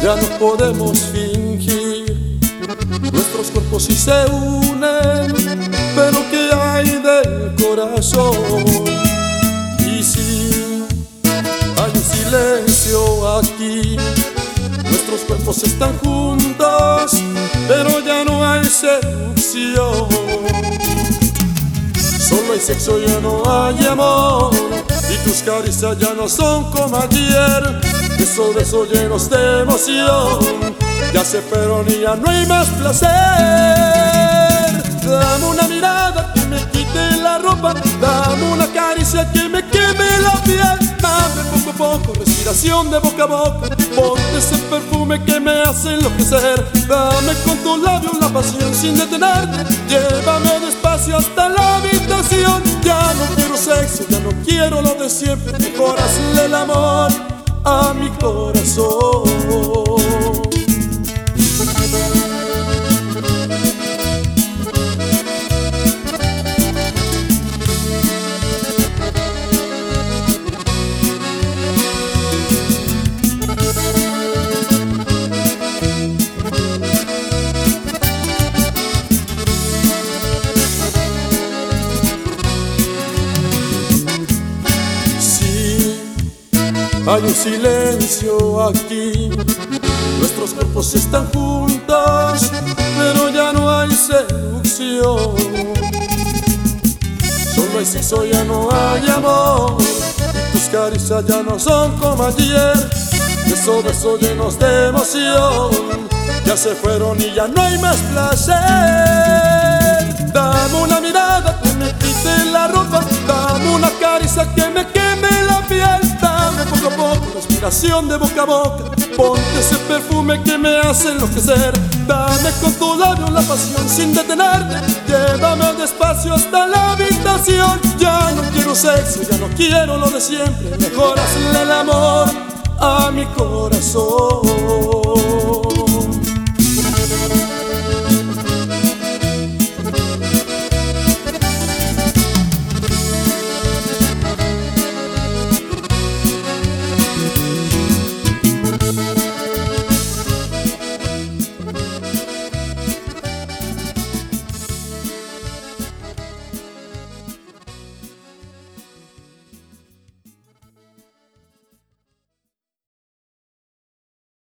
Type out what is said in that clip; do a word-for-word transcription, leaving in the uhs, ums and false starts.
Ya no podemos fingir, nuestros cuerpos sí se unen, pero ¿qué hay del corazón? Y si hay un silencio aquí, nuestros cuerpos están juntos, pero ya no hay seducción. Solo hay sexo, ya no hay amor, y tus caricias ya no son como ayer. Esos besos llenos de emoción ya se fueron y ya no hay más placer. Dame una mirada que me quite la ropa, dame una caricia que me queme la piel. Dame poco a poco respiración de boca a boca, ponte ese perfume que me hace enloquecer. Dame con tus labios la pasión sin detenerte, llévame despacio hasta la habitación. Ya no quiero sexo, ya no quiero lo de siempre, mejor hazle el amor a mi corazón. Hay un silencio aquí, nuestros cuerpos están juntos, pero ya no hay seducción. Solo hay sexo, ya no hay amor, y tus caricias ya no son como ayer. Esos besos llenos de emoción ya se fueron y ya no hay más placer. Dame una mirada que me quite la ropa, dame una caricia que me queme la piel. Dame poco a poco respiración de boca a boca, ponte ese perfume que me hace enloquecer. Dame con tu labio la pasión sin detenerte, llévame despacio hasta la habitación. Ya no quiero sexo, ya no quiero lo de siempre, mejor hazle el amor a mi corazón.